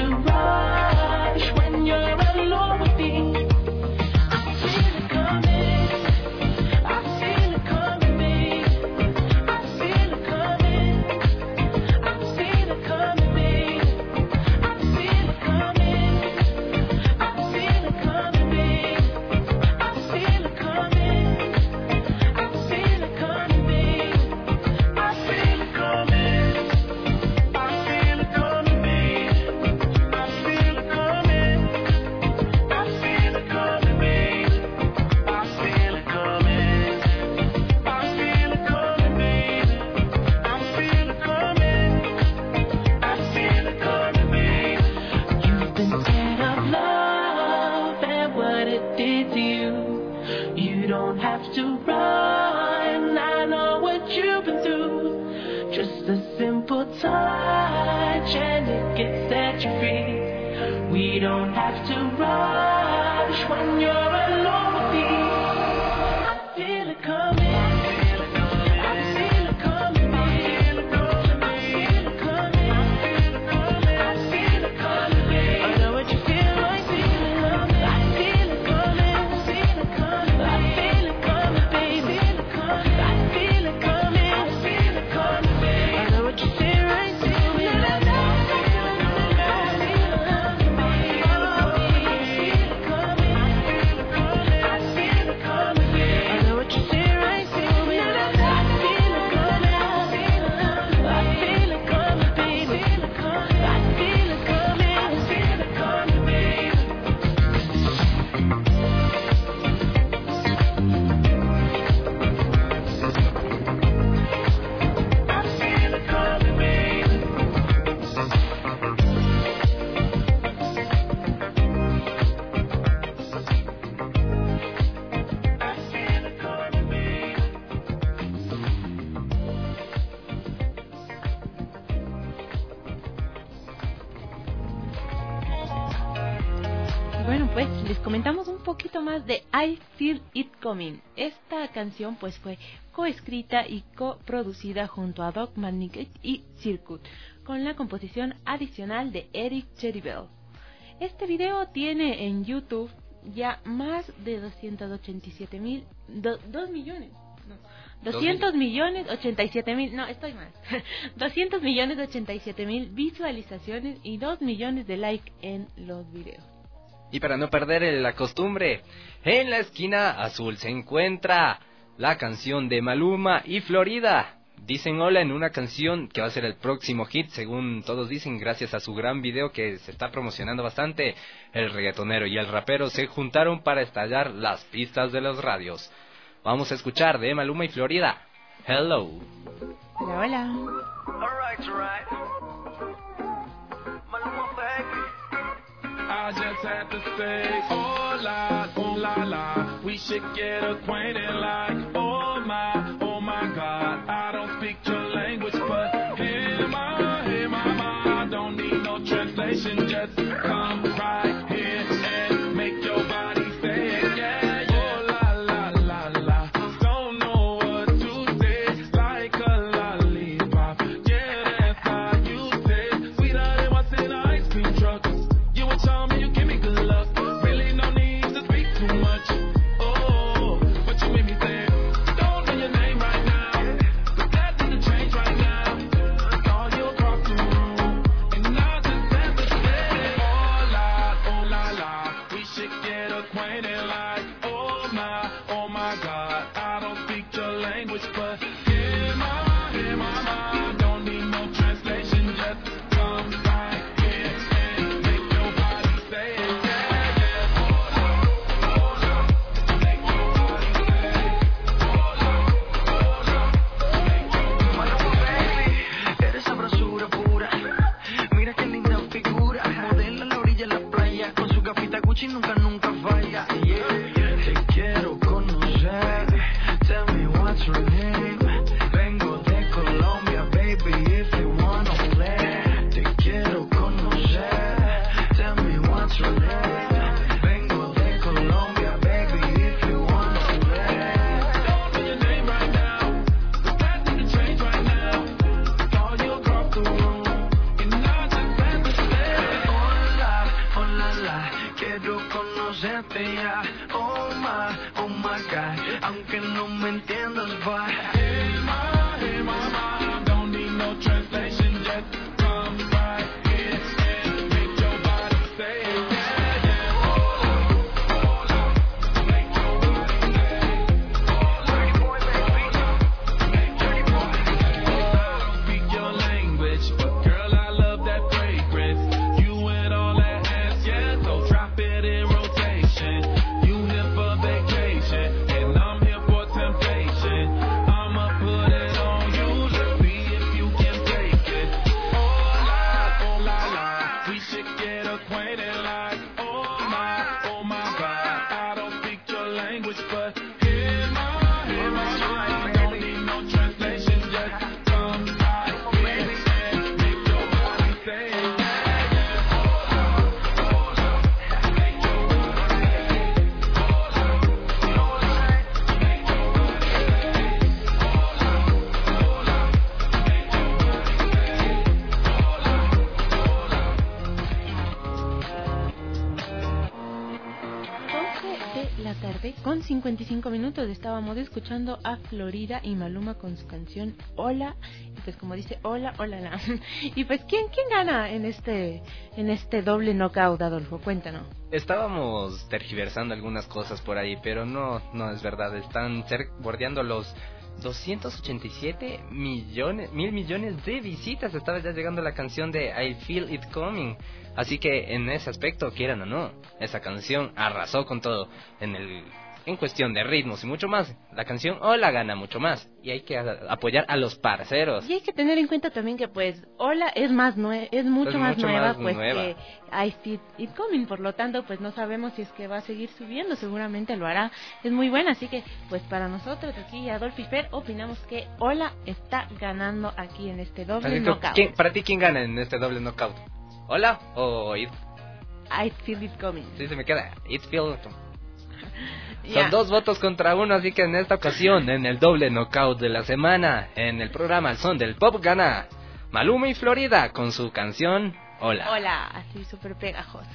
rush when you're alone with me. I feel it coming. I feel it coming, babe. I feel it coming. I feel it coming, babe. I feel it coming. I feel it coming, babe. I feel it coming. I feel it coming, babe. I feel it coming. I feel it coming, babe. I feel it coming. I feel it coming, babe. I feel it coming. I feel it coming, babe. I feel it coming. I feel it coming, babe. You've been scared of love and what it did to you. You don't have to run. I know what you've been through. Just a simple touch and it can set you free. We don't have to rush when you're alone with me. I feel it coming. I feel it coming. I feel it coming, babe. I feel it coming. I feel it coming. I feel it coming. I feel it coming, babe. I know what you feel like. I feel it coming. I feel it coming. I feel it coming. I feel it coming, babe. I feel it coming. I feel it coming, babe. I know what you feel right to me. I know. I feel it coming, babe. I feel it coming. Bueno, pues les comentamos un poquito más de I Feel It Coming. Esta canción pues fue coescrita y coproducida junto a Doc Marnick y Circuit, con la composición adicional de Eric Cherry-Bell. Este video tiene en YouTube ya más de 287 mil, 2 millones, no, 200 millones 87 mil, no, estoy mal, 200 millones 87 mil visualizaciones y 2 millones de likes en los videos. Y para no perder la costumbre, en la esquina azul se encuentra la canción de Maluma y Florida. Dicen hola en una canción que va a ser el próximo hit, según todos dicen, gracias a su gran video que se está promocionando bastante. El reggaetonero y el rapero se juntaron para estallar las pistas de los radios. Vamos a escuchar de Maluma y Florida, Hello. Hola, hola. Alright. Maluma, baby. I just had to say, hola, oh la la. We should get acquainted like, oh my God. I don't speak your language, but hey mama, I don't need no translation. Just come right here and make your body say it, yeah. Oh la, don't know what to say, like a lollipop. Yeah, that's how you say, sweeter than what's in an ice cream truck. You would tell me you give me good luck. Really no need to speak too much. Oh, but you made me say, don't know your name right now. But that didn't change right now. Saw you across the room, and I just had to say, oh la, we should get acquainted like, oh my God. I don't speak your language, but hey mama, don't need no translation. Just come right here and make your body say it, yeah. Hola, make your body say it. Hola, make your body say it. Eres sabrosura pura, mira qué linda figura, modela a la orilla de la playa, con su gafita Gucci nunca falla, yeah. Te quiero conocer, tell me what's your name, vengo de Colombia, baby, if you wanna play. Te quiero conocer, tell me what's your name, vengo de Colombia, baby, if you wanna play. Don't know your name right now, but that didn't change right now. Saw you across the room, and I just had to say, hola, la, quiero conocerte ya. Oh my God, aunque no me entiendas, va. Hey mama, don't need no translation, just come right here and make your body say it, yeah. Hola, make your body say it. Hola, make your body say it. I don't speak your language, but girl, I love that fragrance. You with all that ass, yeah, so drop it in rotation. You here for vacation, and I'm here for temptation. I'ma put it on you, let's see if you can take it. Oh la, we should get acquainted like, oh my God. I don't speak your language, but hey mama, don't need no translation, just come right here and make your body say it, yeah. Hola, make your body say it. Hola, make your body say it. Hola, make your body say it. De la tarde con 55 minutos estábamos escuchando a Florida y Maluma con su canción Hola, y pues como dice hola la. Y pues ¿quién gana en este doble knockout, Adolfo? Cuéntanos. Estábamos tergiversando algunas cosas por ahí, pero no es verdad. Están bordeando los 287 mil millones de visitas. Estaba ya llegando la canción de I Feel It Coming. Así que en ese aspecto, quieran o no, esa canción arrasó con todo. En cuestión de ritmos y mucho más, la canción Hola gana mucho más. Y hay que apoyar a los parceros. Y hay que tener en cuenta también que pues Hola es mucho más nueva que I Feel It Coming. Por lo tanto, pues no sabemos si es que va a seguir subiendo. Seguramente lo hará. Es muy buena. Así que pues para nosotros aquí, Adolfo y Fer, opinamos que Hola está ganando aquí en este doble knockout. ¿Para ti quién gana en este doble knockout? ¿Hola o It? I Feel It Coming. Sí, se me queda It Feel. Ya. Son 2 votos contra 1, así que en esta ocasión, en el doble knockout de la semana, en el programa El Son del Pop, gana Maluma y Florida con su canción Hola. Hola, así súper pegajoso.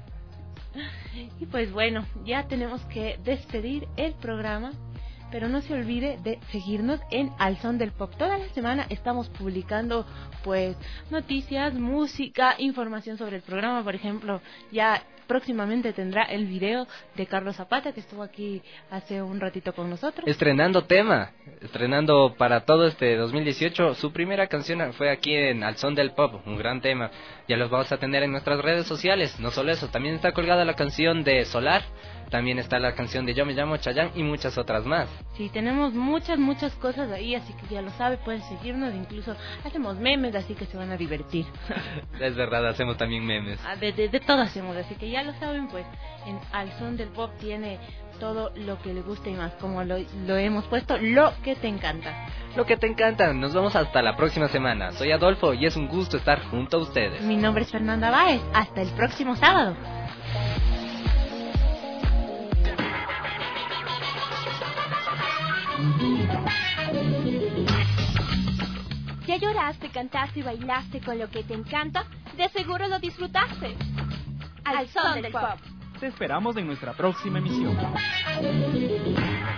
Y pues bueno, ya tenemos que despedir el programa, pero no se olvide de seguirnos en Al Son del Pop. Toda la semana estamos publicando pues noticias, música, información sobre el programa. Por ejemplo, ya próximamente tendrá el video de Carlos Zapata, que estuvo aquí hace un ratito con nosotros. Estrenando para todo este 2018. Su primera canción fue aquí en Al Son del Pop, un gran tema. Ya los vamos a tener en nuestras redes sociales. No solo eso, también está colgada la canción de Solar, también está la canción de Yo Me Llamo Chayanne y muchas otras más. Sí, tenemos muchas cosas ahí, así que ya lo sabe, pueden seguirnos. Incluso hacemos memes, así que se van a divertir. Es verdad, hacemos también memes. De todo hacemos, así que ya lo saben, pues en Al Son del Pop tiene todo lo que le gusta y más, como lo hemos puesto, lo que te encanta. Lo que te encanta. Nos vemos hasta la próxima semana. Soy Adolfo y es un gusto estar junto a ustedes. Mi nombre es Fernanda Báez. Hasta el próximo sábado. ¿Ya lloraste, cantaste y bailaste con lo que te encanta? De seguro lo disfrutaste. Al Son del Pop. Te esperamos en nuestra próxima emisión.